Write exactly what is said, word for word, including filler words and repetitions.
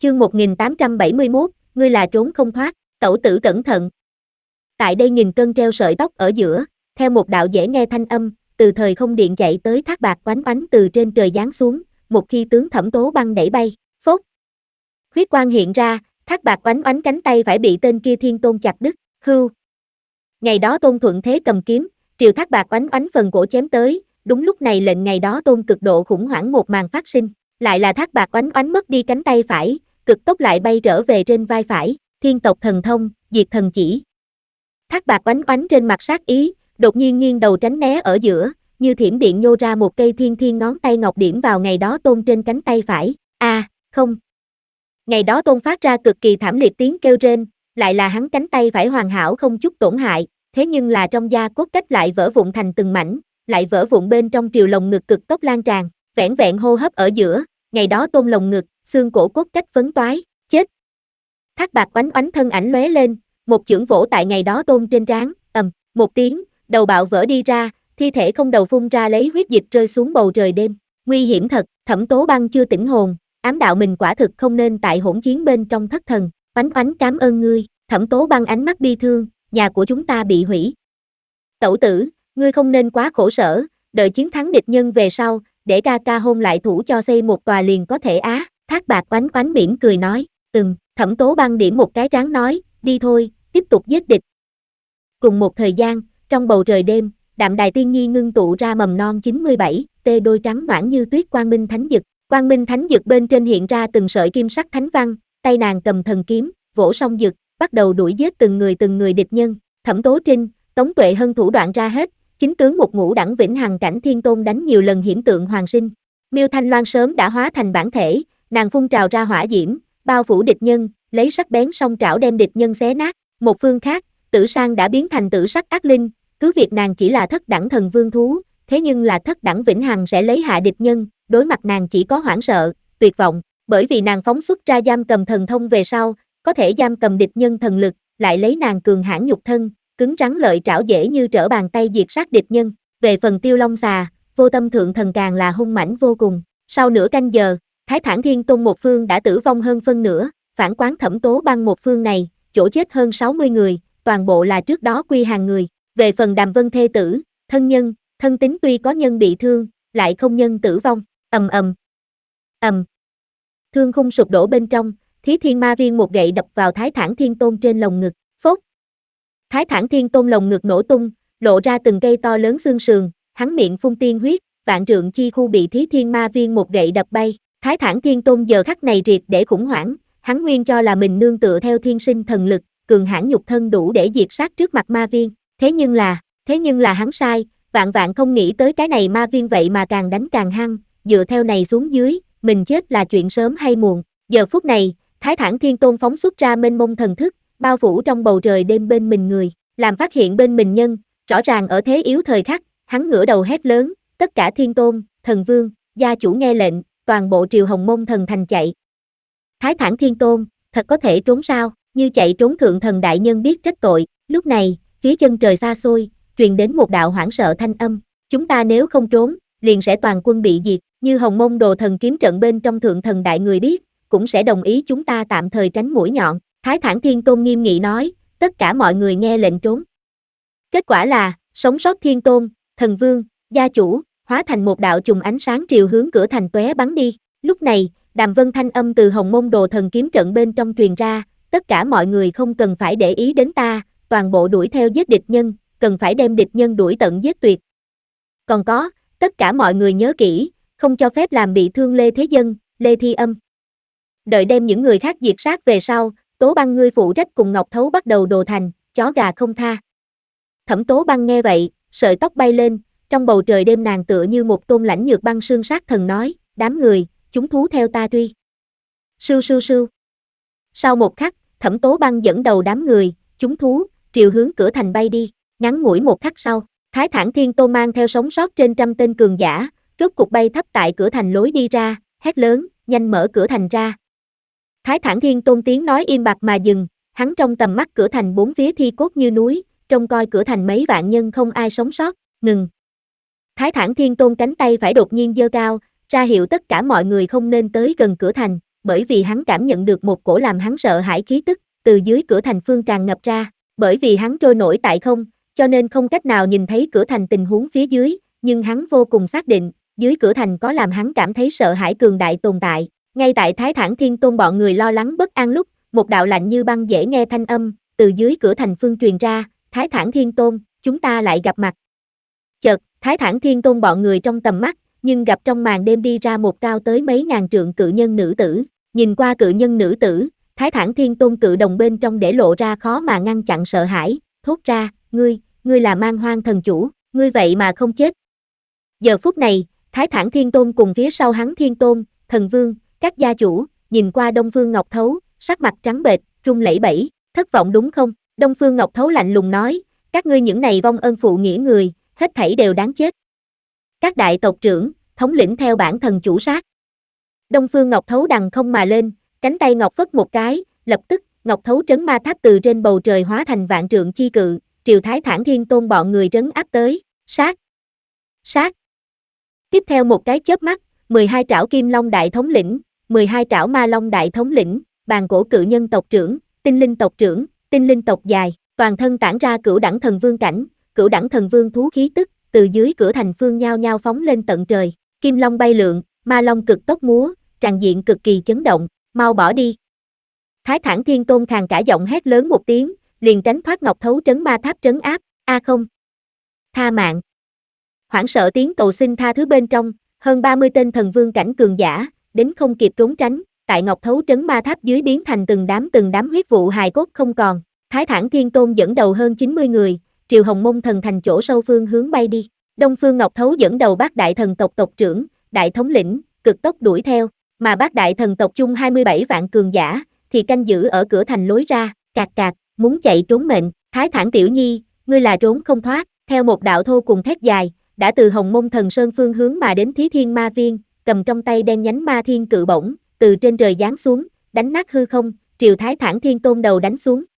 Chương một nghìn tám trăm bảy mươi mốt, ngươi là trốn không thoát, tẩu tử cẩn thận. Tại đây nghìn cân treo sợi tóc ở giữa, theo một đạo dễ nghe thanh âm, từ thời không điện chạy tới Thác Bạt oánh oánh từ trên trời giáng xuống, một khi tướng Thẩm Tố Băng đẩy bay, phốt. Huyết quang hiện ra, Thác Bạt oánh oánh cánh tay phải bị tên kia thiên tôn chặt đứt, hưu. Ngày đó Tôn thuận thế cầm kiếm, triều Thác Bạt oánh oánh phần cổ chém tới, đúng lúc này lệnh ngày đó Tôn cực độ khủng hoảng một màn phát sinh, lại là Thác Bạt oánh oánh mất đi cánh tay phải, cực tốc lại bay trở về trên vai phải, thiên tộc thần thông, diệt thần chỉ. Thác Bạt oánh oánh trên mặt sát ý, đột nhiên nghiêng đầu tránh né ở giữa, như thiểm điện nhô ra một cây thiên thiên ngón tay ngọc điểm vào ngày đó Tôn trên cánh tay phải, a à, không. Ngày đó Tôn phát ra cực kỳ thảm liệt tiếng kêu rên, lại là hắn cánh tay phải hoàn hảo không chút tổn hại, thế nhưng là trong da cốt cách lại vỡ vụn thành từng mảnh, lại vỡ vụn bên trong triều lồng ngực cực tốc lan tràn, vẻn vẹn hô hấp ở giữa, ngày đó Tôn lồng ngực, xương cổ cốt cách phấn toái, chết. Thác Bạt oánh oánh thân ảnh lóe lên, một chưởng vỗ tại ngày đó Tôn trên trán, ầm, một tiếng, đầu bạo vỡ đi ra, thi thể không đầu phun ra lấy huyết dịch rơi xuống bầu trời đêm, nguy hiểm thật, Thẩm Tố Băng chưa tỉnh hồn, ám đạo mình quả thực không nên tại hỗn chiến bên trong thất thần, oánh oánh cảm ơn ngươi, Thẩm Tố Băng ánh mắt bi thương, nhà của chúng ta bị hủy. Tẩu tử, ngươi không nên quá khổ sở, đợi chiến thắng địch nhân về sau, để ca ca hôn lại thủ cho xây một tòa liền có thể á, Thác Bạt oánh oánh mỉm cười nói, ừm, Thẩm Tố Băng điểm một cái trán nói, đi thôi, tiếp tục giết địch. Cùng một thời gian, trong bầu trời đêm, Đạm Đài Tiên Nhi ngưng tụ ra mầm non chín mươi bảy, tê đôi trắng noãn như tuyết Quang Minh Thánh Dực, Quang Minh Thánh Dực bên trên hiện ra từng sợi kim sắc thánh văn, tay nàng cầm thần kiếm, vỗ song dực, bắt đầu đuổi giết từng người từng người địch nhân, Thẩm Tố Trinh, Tống Tuệ Hân thủ đoạn ra hết, chính tướng một ngũ đẳng vĩnh hằng cảnh thiên tôn đánh nhiều lần hiểm tượng hoàng sinh. Miêu Thanh Loan sớm đã hóa thành bản thể, nàng phun trào ra hỏa diễm, bao phủ địch nhân, lấy sắc bén song trảo đem địch nhân xé nát. Một phương khác, Tử Sang đã biến thành tử sắc ác linh, cứ việc nàng chỉ là thất đẳng thần vương thú, thế nhưng là thất đẳng vĩnh hằng sẽ lấy hạ địch nhân, đối mặt nàng chỉ có hoảng sợ, tuyệt vọng, bởi vì nàng phóng xuất ra giam cầm thần thông về sau, có thể giam cầm địch nhân thần lực, lại lấy nàng cường hãn nhục thân, cứng rắn lợi trảo dễ như trở bàn tay diệt sát địch nhân. Về phần Tiêu Long Xà, Vô Tâm Thượng Thần càng là hung mãnh vô cùng. Sau nửa canh giờ, Thái Thản Thiên Tôn một phương đã tử vong hơn phân nửa, phản quán Thẩm Tố Băng một phương này, chỗ chết hơn sáu mươi người, toàn bộ là trước đó quy hàng người. Về phần Đàm Vân thê tử, thân nhân, thân tín tuy có nhân bị thương, lại không nhân tử vong, ầm ầm. Ầm. Thương khung sụp đổ bên trong, Thí Thiên Ma Viên một gậy đập vào Thái Thản Thiên Tôn trên lồng ngực, phốt. Thái Thản Thiên Tôn lồng ngực nổ tung, lộ ra từng cây to lớn xương sườn, hắn miệng phun tiên huyết, vạn trượng chi khu bị Thí Thiên Ma Viên một gậy đập bay. Thái Thản Thiên Tôn giờ khắc này triệt để khủng hoảng, hắn nguyên cho là mình nương tựa theo thiên sinh thần lực, cường hãn nhục thân đủ để diệt sát trước mặt ma viên, thế nhưng là, thế nhưng là hắn sai, vạn vạn không nghĩ tới cái này ma viên vậy mà càng đánh càng hăng, dựa theo này xuống dưới, mình chết là chuyện sớm hay muộn. Giờ phút này, Thái Thản Thiên Tôn phóng xuất ra mênh mông thần thức, bao phủ trong bầu trời đêm bên mình người, làm phát hiện bên mình nhân, rõ ràng ở thế yếu thời khắc, hắn ngửa đầu hét lớn, tất cả thiên tôn, thần vương, gia chủ nghe lệnh, toàn bộ triều Hồng Mông thần thành chạy. Thái Thản Thiên Tôn, thật có thể trốn sao, như chạy trốn thượng thần đại nhân biết trách tội. Lúc này, phía chân trời xa xôi, truyền đến một đạo hoảng sợ thanh âm, chúng ta nếu không trốn, liền sẽ toàn quân bị diệt, như Hồng Mông đồ thần kiếm trận bên trong thượng thần đại người biết, cũng sẽ đồng ý chúng ta tạm thời tránh mũi nhọn. Thái Thản Thiên Tôn nghiêm nghị nói, tất cả mọi người nghe lệnh trốn. Kết quả là, sống sót thiên tôn, thần vương, gia chủ, hóa thành một đạo chùm ánh sáng triều hướng cửa thành tóe bắn đi. Lúc này, Đàm Vân thanh âm từ Hồng Mông đồ thần kiếm trận bên trong truyền ra, tất cả mọi người không cần phải để ý đến ta, toàn bộ đuổi theo giết địch nhân, cần phải đem địch nhân đuổi tận giết tuyệt. Còn có, tất cả mọi người nhớ kỹ, không cho phép làm bị thương Lê Thế Dân, Lê Thi Âm. Đợi đem những người khác diệt sát về sau, Tố Băng ngươi phụ trách cùng Ngọc Thấu bắt đầu đồ thành, chó gà không tha. Thẩm Tố Băng nghe vậy, sợi tóc bay lên, trong bầu trời đêm nàng tựa như một tôn lãnh nhược băng sương sát thần nói, đám người, chúng thú theo ta truy. Sưu sưu sưu. Sau một khắc, Thẩm Tố Băng dẫn đầu đám người, chúng thú, triều hướng cửa thành bay đi, ngắn ngủi một khắc sau, Thái Thản Thiên Tôn mang theo sống sót trên trăm tên cường giả, rốt cục bay thấp tại cửa thành lối đi ra, hét lớn, nhanh mở cửa thành ra. Thái Thản Thiên Tôn tiếng nói im bặt mà dừng, hắn trong tầm mắt cửa thành bốn phía thi cốt như núi, trông coi cửa thành mấy vạn nhân không ai sống sót, ngừng. Thái Thản Thiên Tôn cánh tay phải đột nhiên giơ cao, ra hiệu tất cả mọi người không nên tới gần cửa thành, bởi vì hắn cảm nhận được một cổ làm hắn sợ hãi khí tức, từ dưới cửa thành phương tràn ngập ra, bởi vì hắn trôi nổi tại không, cho nên không cách nào nhìn thấy cửa thành tình huống phía dưới, nhưng hắn vô cùng xác định, dưới cửa thành có làm hắn cảm thấy sợ hãi cường đại tồn tại. Ngay tại Thái Thản Thiên Tôn bọn người lo lắng bất an lúc, một đạo lạnh như băng dễ nghe thanh âm, từ dưới cửa thành phương truyền ra, Thái Thản Thiên Tôn, chúng ta lại gặp mặt. Chợt, Thái Thản Thiên Tôn bọn người trong tầm mắt, nhưng gặp trong màn đêm đi ra một cao tới mấy ngàn trượng cự nhân nữ tử, nhìn qua cự nhân nữ tử, Thái Thản Thiên Tôn cự đồng bên trong để lộ ra khó mà ngăn chặn sợ hãi, thốt ra, ngươi, ngươi là Man Hoang thần chủ, ngươi vậy mà không chết. Giờ phút này, Thái Thản Thiên Tôn cùng phía sau hắn Thiên Tôn, Thần Vương, các gia chủ, nhìn qua Đông Phương Ngọc Thấu, sắc mặt trắng bệch, run lẩy bẩy, thất vọng đúng không? Đông Phương Ngọc Thấu lạnh lùng nói, các ngươi những này vong ân phụ nghĩa người, hết thảy đều đáng chết. Các đại tộc trưởng, thống lĩnh theo bản thần chủ sát. Đông Phương Ngọc Thấu đằng không mà lên, cánh tay ngọc phất một cái, lập tức, Ngọc Thấu trấn ma tháp từ trên bầu trời hóa thành vạn trượng chi cự, triều Thái Thản Thiên Tôn bọn người trấn áp tới, sát, sát. Tiếp theo một cái chớp mắt, mười hai trảo Kim Long đại thống lĩnh, mười hai trảo Ma Long đại thống lĩnh, bàn cổ cự nhân tộc trưởng, tinh linh tộc trưởng, tinh linh tộc dài, toàn thân tản ra cửu đẳng thần vương cảnh, cửu đẳng thần vương thú khí tức, từ dưới cửa thành phương nhao nhao phóng lên tận trời, Kim Long bay lượn, Ma Long cực tốc múa, tràn diện cực kỳ chấn động, mau bỏ đi. Thái Thản Thiên Tôn khàn cả giọng hét lớn một tiếng, liền tránh thoát Ngọc Thấu trấn ma tháp trấn áp, a không. Tha mạng. Hoảng sợ tiếng cầu xin tha thứ bên trong, hơn ba mươi tên thần vương cảnh cường giả, đến không kịp trốn tránh, tại Ngọc Thấu trấn ma tháp dưới biến thành từng đám từng đám huyết vụ hài cốt không còn. Thái Thản Thiên Tôn dẫn đầu hơn chín mươi người, triều Hồng Mông thần thành chỗ sâu phương hướng bay đi. Đông Phương Ngọc Thấu dẫn đầu bát đại thần tộc tộc trưởng, đại thống lĩnh, cực tốc đuổi theo, mà bát đại thần tộc chung hai mươi bảy vạn cường giả, thì canh giữ ở cửa thành lối ra, cạc cạc, muốn chạy trốn mệnh. Thái Thản tiểu nhi, ngươi là trốn không thoát. Theo một đạo thô cùng thét dài, đã từ Hồng Mông thần sơn phương hướng mà đến Thí Thiên Ma Viên, cầm trong tay đen nhánh ma thiên cự bổng, từ trên trời giáng xuống, đánh nát hư không, triều Thái Thản Thiên Tôn đầu đánh xuống.